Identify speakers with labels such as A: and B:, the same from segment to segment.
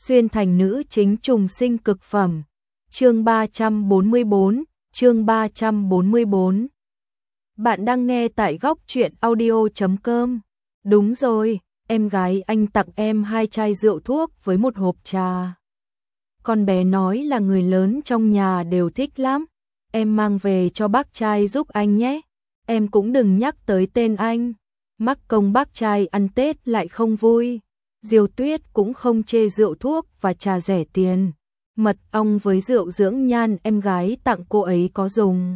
A: xuyên thành nữ chính trùng sinh cực phẩm. Chương 344, chương 344. Bạn đang nghe tại góc truyện audio.com. Đúng rồi, em gái anh tặng em 2 chai rượu thuốc với một hộp trà. Con bé nói là người lớn trong nhà đều thích lắm. Em mang về cho bác trai giúp anh nhé. Em cũng đừng nhắc tới tên anh. Mắc công bác trai ăn Tết lại không vui. Diêu Tuyết cũng không chê rượu thuốc và trà rẻ tiền. Mật ong với rượu dưỡng nhan em gái tặng cô ấy có dùng.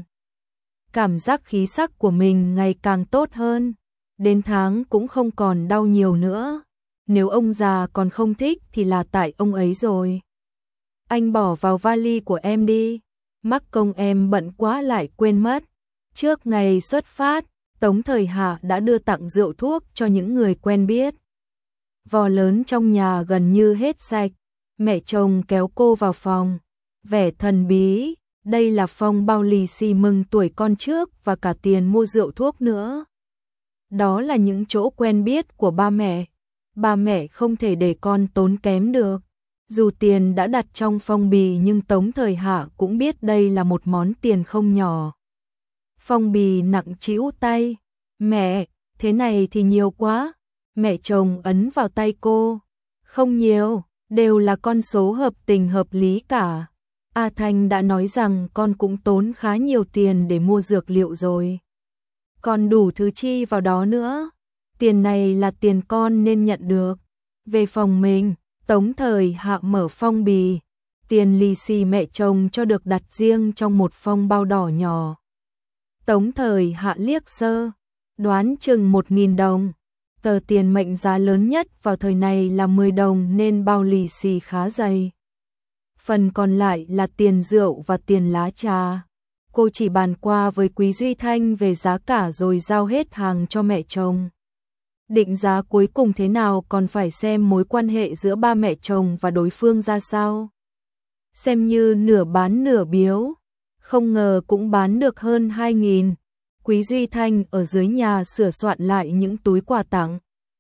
A: Cảm giác khí sắc của mình ngày càng tốt hơn. Đến tháng cũng không còn đau nhiều nữa. Nếu ông già còn không thích thì là tại ông ấy rồi. Anh bỏ vào vali của em đi. Mắc công em bận quá lại quên mất. Trước ngày xuất phát, Tống Thời Hạ đã đưa tặng rượu thuốc cho những người quen biết. Vò lớn trong nhà gần như hết sạch. Mẹ chồng kéo cô vào phòng. Vẻ thần bí, đây là phong bao lì xì mừng tuổi con trước và cả tiền mua rượu thuốc nữa. Đó là những chỗ quen biết của ba mẹ. Ba mẹ không thể để con tốn kém được. Dù tiền đã đặt trong phong bì nhưng Tống Thời Hạ cũng biết đây là một món tiền không nhỏ. Phong bì nặng trĩu tay. Mẹ, thế này thì nhiều quá. Mẹ chồng ấn vào tay cô. Không nhiều, đều là con số hợp tình hợp lý cả. A Thanh đã nói rằng con cũng tốn khá nhiều tiền để mua dược liệu rồi. Còn đủ thứ chi vào đó nữa. Tiền này là tiền con nên nhận được. Về phòng mình, Tống Thời Hạ mở phong bì. Tiền lì xì mẹ chồng cho được đặt riêng trong một phong bao đỏ nhỏ. Tống Thời Hạ liếc sơ, đoán chừng 1.000 đồng. Tờ tiền mệnh giá lớn nhất vào thời này là 10 đồng nên bao lì xì khá dày. Phần còn lại là tiền rượu và tiền lá trà. Cô chỉ bàn qua với Quý Duy Thanh về giá cả rồi giao hết hàng cho mẹ chồng. Định giá cuối cùng thế nào còn phải xem mối quan hệ giữa ba mẹ chồng và đối phương ra sao. Xem như nửa bán nửa biếu. Không ngờ cũng bán được hơn 2.000. Quý Duy Thanh ở dưới nhà sửa soạn lại những túi quà tặng.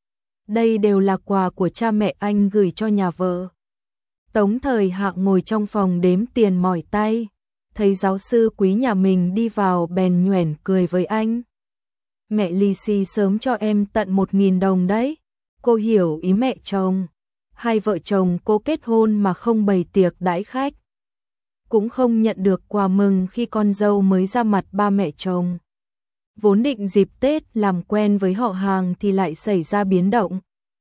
A: Đây đều là quà của cha mẹ anh gửi cho nhà vợ. Tống Thời Hạ ngồi trong phòng đếm tiền mỏi tay. Thấy giáo sư Quý nhà mình đi vào bèn nhoẻn cười với anh. Mẹ lì xì sớm cho em tận 1.000 đồng đấy. Cô hiểu ý mẹ chồng. Hai vợ chồng cô kết hôn mà không bày tiệc đãi khách. Cũng không nhận được quà mừng khi con dâu mới ra mặt ba mẹ chồng. Vốn định dịp Tết làm quen với họ hàng thì lại xảy ra biến động.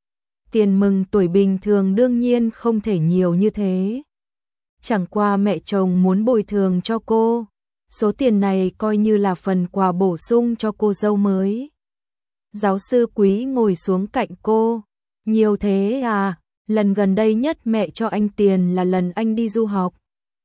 A: Tiền mừng tuổi bình thường đương nhiên không thể nhiều như thế. Chẳng qua mẹ chồng muốn bồi thường cho cô. Số tiền này coi như là phần quà bổ sung cho cô dâu mới. Giáo sư Quý ngồi xuống cạnh cô. Nhiều thế à, lần gần đây nhất mẹ cho anh tiền là lần anh đi du học.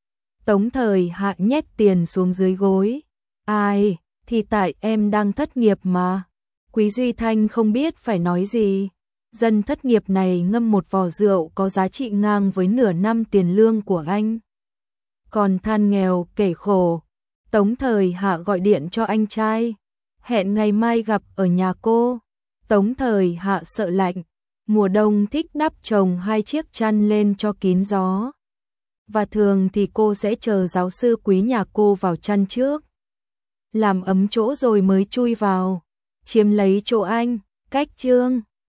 A: Tống Thời Hạ nhét tiền xuống dưới gối. Ai, thì tại em đang thất nghiệp mà. Quý Duy Thanh không biết phải nói gì. Dân thất nghiệp này ngâm một vò rượu có giá trị ngang với nửa năm tiền lương của anh. Còn than nghèo kể khổ. Tống Thời Hạ gọi điện cho anh trai. Hẹn ngày mai gặp ở nhà cô. Tống Thời Hạ sợ lạnh. Mùa đông thích đắp chồng 2 chiếc chăn lên cho kín gió. Và thường thì cô sẽ chờ giáo sư Quý nhà cô vào chăn trước. Làm ấm chỗ rồi mới chui vào. Chiếm lấy chỗ anh. Cách chương